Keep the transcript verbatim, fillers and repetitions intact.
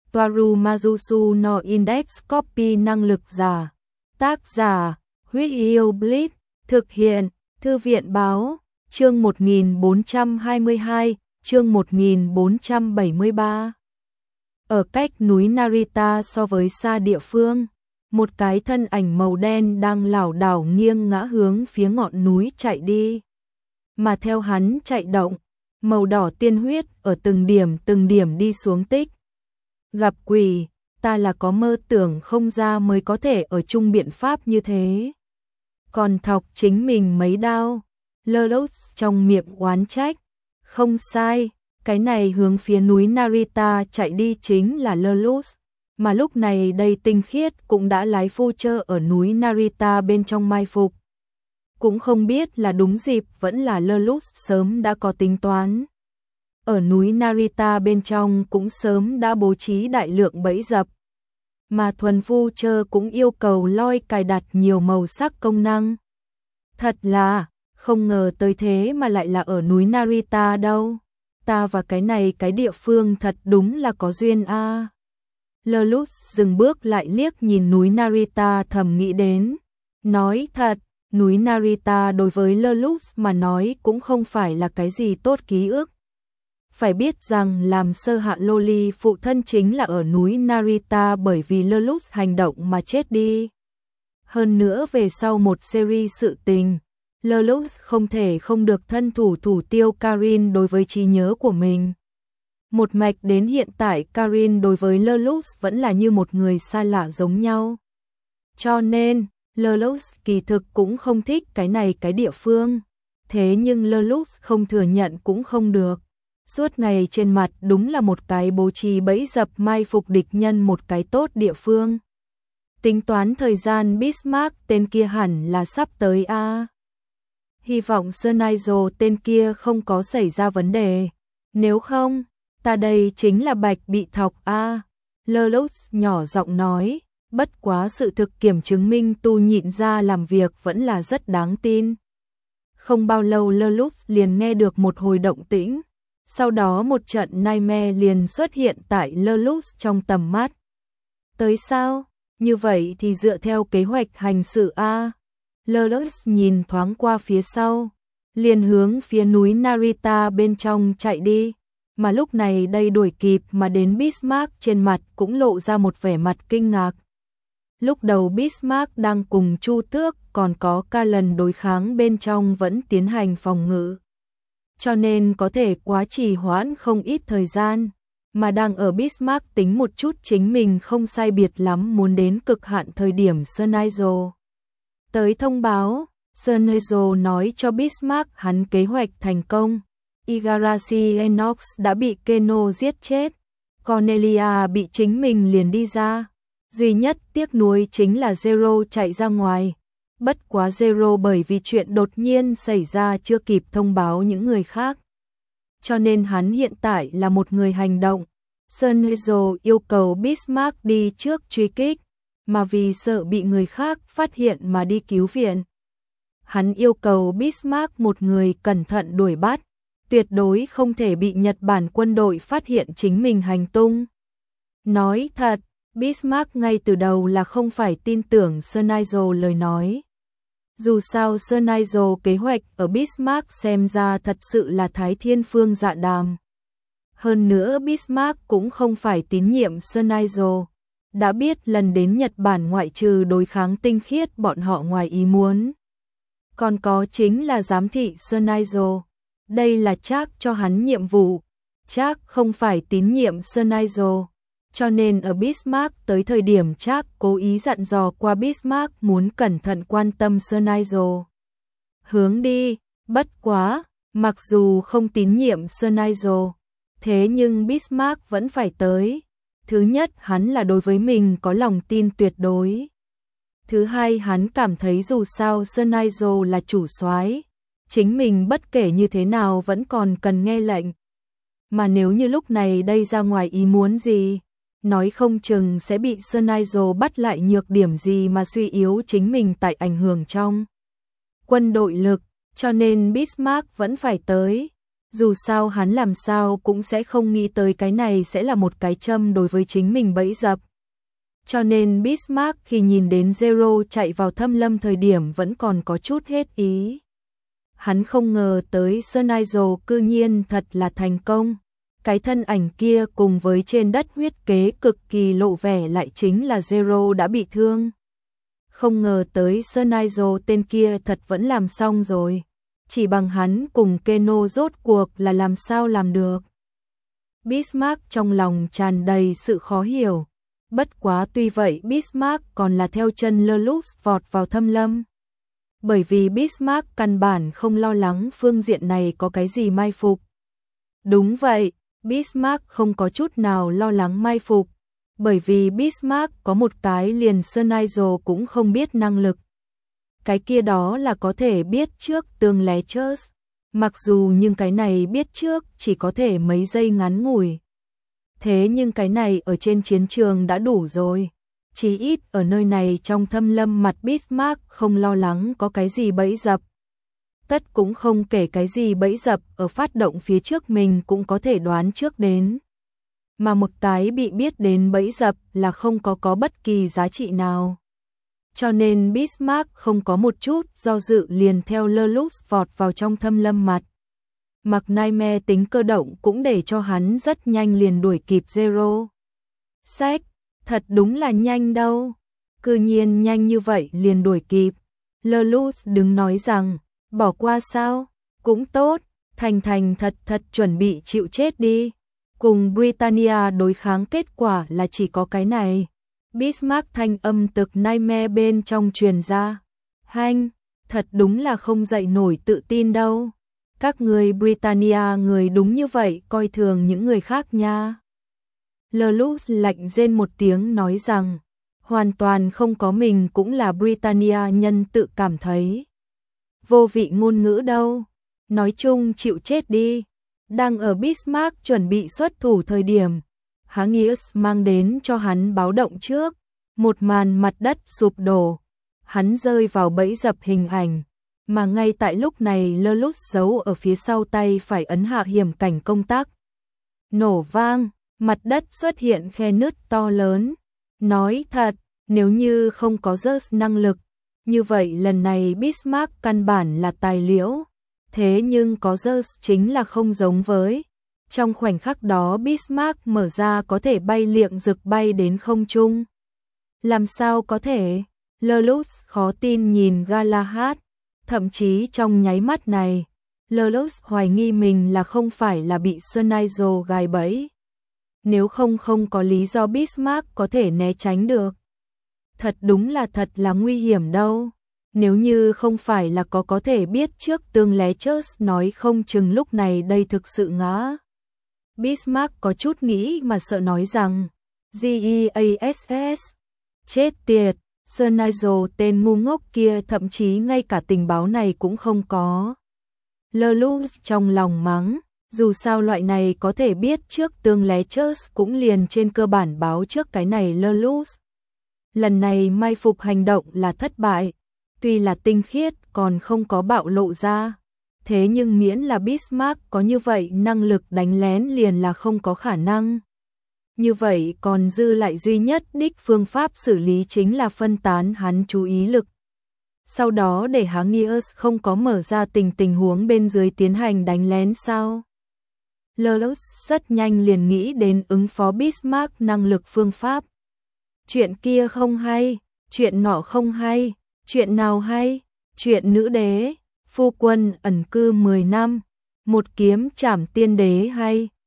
Toaru Majusu no Index Copy năng lực giả. Tác giả, Huyết Yêu Blitz, thực hiện, Thư viện báo, chương một nghìn bốn trăm hai mươi hai, chương một nghìn bốn trăm bảy mươi ba. Ở cách núi Narita so với xa địa phương, một cái thân ảnh màu đen đang lảo đảo nghiêng ngã hướng phía ngọn núi chạy đi. Mà theo hắn chạy động, màu đỏ tiên huyết ở từng điểm từng điểm đi xuống tích. Gặp quỷ, ta là có mơ tưởng không ra mới có thể ở chung biện pháp như thế. Còn thọc chính mình mấy đao, Lelouch trong miệng oán trách. Không sai, cái này hướng phía núi Narita chạy đi chính là Lelouch. Mà lúc này đây Tinh Khiết cũng đã lái phu chơ ở núi Narita bên trong mai phục. Cũng không biết là đúng dịp vẫn là Lelouch sớm đã có tính toán. Ở núi Narita bên trong cũng sớm đã bố trí đại lượng bẫy dập. Mà thuần phu chơ cũng yêu cầu loi cài đặt nhiều màu sắc công năng. Thật là, không ngờ tới thế mà lại là ở núi Narita đâu. Ta và cái này cái địa phương thật đúng là có duyên a. À. Lelouch dừng bước lại liếc nhìn núi Narita thầm nghĩ đến. Nói thật, núi Narita đối với Lelouch mà nói cũng không phải là cái gì tốt ký ức. Phải biết rằng làm sơ hạ Loli phụ thân chính là ở núi Narita bởi vì Lelouch hành động mà chết đi. Hơn nữa về sau một series sự tình, Lelouch không thể không được thân thủ thủ tiêu Karin đối với trí nhớ của mình. Một mạch đến hiện tại Karin đối với Lelouch vẫn là như một người xa lạ giống nhau. Cho nên, Lelouch kỳ thực cũng không thích cái này cái địa phương. Thế nhưng Lelouch không thừa nhận cũng không được. Suốt ngày trên mặt đúng là một cái bố trí bẫy dập mai phục địch nhân một cái tốt địa phương. Tính toán thời gian Bismarck tên kia hẳn là sắp tới a. À. Hy vọng Sernaizo tên kia không có xảy ra vấn đề. Nếu không, ta đây chính là bạch bị thọc a. À. Lelouch nhỏ giọng nói, bất quá sự thực kiểm chứng minh tu nhịn ra làm việc vẫn là rất đáng tin. Không bao lâu Lelouch liền nghe được một hồi động tĩnh. Sau đó một trận nightmare liền xuất hiện tại Lelouch trong tầm mắt. Tới sao? Như vậy thì dựa theo kế hoạch hành sự a. Lelouch nhìn thoáng qua phía sau, liền hướng phía núi Narita bên trong chạy đi. Mà lúc này đây đuổi kịp mà đến Bismarck trên mặt cũng lộ ra một vẻ mặt kinh ngạc. Lúc đầu Bismarck đang cùng Chu Tước còn có ca lần đối kháng bên trong vẫn tiến hành phòng ngự. Cho nên có thể quá trì hoãn không ít thời gian, mà đang ở Bismarck tính một chút chính mình không sai biệt lắm muốn đến cực hạn thời điểm Sernaizo tới thông báo. Sernaizo nói cho Bismarck hắn kế hoạch thành công. Igarashi Enox đã bị Keno giết chết, Cornelia bị chính mình liền đi ra. Duy nhất tiếc nuối chính là Zero chạy ra ngoài. Bất quá Zero bởi vì chuyện đột nhiên xảy ra chưa kịp thông báo những người khác. Cho nên hắn hiện tại là một người hành động. Sernaizo yêu cầu Bismarck đi trước truy kích, mà vì sợ bị người khác phát hiện mà đi cứu viện. Hắn yêu cầu Bismarck một người cẩn thận đuổi bắt, tuyệt đối không thể bị Nhật Bản quân đội phát hiện chính mình hành tung. Nói thật, Bismarck ngay từ đầu là không phải tin tưởng Sernaizo lời nói. Dù sao Sernaizo kế hoạch ở Bismarck xem ra thật sự là thái thiên phương dạ đàm. Hơn nữa Bismarck cũng không phải tín nhiệm Sernaizo. Đã biết lần đến Nhật Bản ngoại trừ đối kháng Tinh Khiết bọn họ ngoài ý muốn. Còn có chính là giám thị Sernaizo. Đây là chắc cho hắn nhiệm vụ. Chắc không phải tín nhiệm Sernaizo. Cho nên ở Bismarck tới thời điểm chắc cố ý dặn dò qua Bismarck muốn cẩn thận quan tâm Sernaizo. Hướng đi, bất quá, mặc dù không tín nhiệm Sernaizo, thế nhưng Bismarck vẫn phải tới. Thứ nhất hắn là đối với mình có lòng tin tuyệt đối. Thứ hai hắn cảm thấy dù sao Sernaizo là chủ soái, chính mình bất kể như thế nào vẫn còn cần nghe lệnh. Mà nếu như lúc này đây ra ngoài ý muốn gì, nói không chừng sẽ bị Sernaizo bắt lại nhược điểm gì mà suy yếu chính mình tại ảnh hưởng trong quân đội lực, cho nên Bismarck vẫn phải tới. Dù sao hắn làm sao cũng sẽ không nghĩ tới cái này sẽ là một cái châm đối với chính mình bẫy dập. Cho nên Bismarck khi nhìn đến Zero chạy vào thâm lâm thời điểm vẫn còn có chút hết ý. Hắn không ngờ tới Sir Nigel cư nhiên thật là thành công. Cái thân ảnh kia cùng với trên đất huyết kế cực kỳ lộ vẻ lại chính là Zero đã bị thương. Không ngờ tới Sir Nigel tên kia thật vẫn làm xong rồi. Chỉ bằng hắn cùng Keno rốt cuộc là làm sao làm được. Bismarck trong lòng tràn đầy sự khó hiểu. Bất quá tuy vậy Bismarck còn là theo chân Lelouch vọt vào thâm lâm. Bởi vì Bismarck căn bản không lo lắng phương diện này có cái gì mai phục. Đúng vậy, Bismarck không có chút nào lo lắng mai phục. Bởi vì Bismarck có một cái liền Sir Nigel cũng không biết năng lực. Cái kia đó là có thể biết trước tương Ledgers. Mặc dù nhưng cái này biết trước chỉ có thể mấy giây ngắn ngủi. Thế nhưng cái này ở trên chiến trường đã đủ rồi. Chí ít ở nơi này trong thâm lâm mặt Bismarck không lo lắng có cái gì bẫy dập. Tất cũng không kể cái gì bẫy dập ở phát động phía trước mình cũng có thể đoán trước đến. Mà một cái bị biết đến bẫy dập là không có có bất kỳ giá trị nào. Cho nên Bismarck không có một chút do dự liền theo Lelouch vọt vào trong thâm lâm mặt. Mặc Nightmare tính cơ động cũng để cho hắn rất nhanh liền đuổi kịp Zero. Sách, thật đúng là nhanh đâu. Cư nhiên nhanh như vậy liền đuổi kịp. Lelouch đứng nói rằng, bỏ qua sao? Cũng tốt, thành thành thật thật chuẩn bị chịu chết đi. Cùng Britannia đối kháng kết quả là chỉ có cái này. Bismarck thanh âm tực Nightmare bên trong truyền ra. Hanh, thật đúng là không dậy nổi tự tin đâu. Các người Britannia người đúng như vậy coi thường những người khác nha. Lelouch lạnh rên một tiếng nói rằng, hoàn toàn không có mình cũng là Britannia nhân tự cảm thấy. Vô vị ngôn ngữ đâu, nói chung chịu chết đi. Đang ở Bismarck chuẩn bị xuất thủ thời điểm, Harnius mang đến cho hắn báo động trước, một màn mặt đất sụp đổ, hắn rơi vào bẫy dập hình ảnh, mà ngay tại lúc này Lelouch giấu ở phía sau tay phải ấn hạ hiểm cảnh công tắc. Nổ vang, mặt đất xuất hiện khe nứt to lớn. Nói thật, nếu như không có Zeus năng lực, như vậy lần này Bismarck căn bản là tài liễu. Thế nhưng có Zeus chính là không giống với. Trong khoảnh khắc đó Bismarck mở ra có thể bay liệng rực bay đến không trung. Làm sao có thể? Lelouch khó tin nhìn Galahad. Thậm chí trong nháy mắt này, Lelouch hoài nghi mình là không phải là bị Sir Nigel gài bẫy. Nếu không không có lý do Bismarck có thể né tránh được. Thật đúng là thật là nguy hiểm đâu. Nếu như không phải là có có thể biết trước tương Ledgers nói không chừng lúc này đây thực sự ngã. Bismarck có chút nghĩ mà sợ nói rằng, Geass, chết tiệt, Sir Nigel tên ngu ngốc kia thậm chí ngay cả tình báo này cũng không có. Lelouch trong lòng mắng, dù sao loại này có thể biết trước tương Ledgers cũng liền trên cơ bản báo trước cái này Lelouch. Lần này mai phục hành động là thất bại, tuy là tinh khiết còn không có bạo lộ ra. Thế nhưng miễn là Bismarck có như vậy năng lực đánh lén liền là không có khả năng. Như vậy còn dư lại duy nhất đích phương pháp xử lý chính là phân tán hắn chú ý lực. Sau đó để Harnius không có mở ra tình tình huống bên dưới tiến hành đánh lén sao. Lelouch rất nhanh liền nghĩ đến ứng phó Bismarck năng lực phương pháp. Chuyện kia không hay, chuyện nọ không hay, chuyện nào hay, chuyện nữ đế, phu quân ẩn cư mười năm, một kiếm trảm tiên đế hay.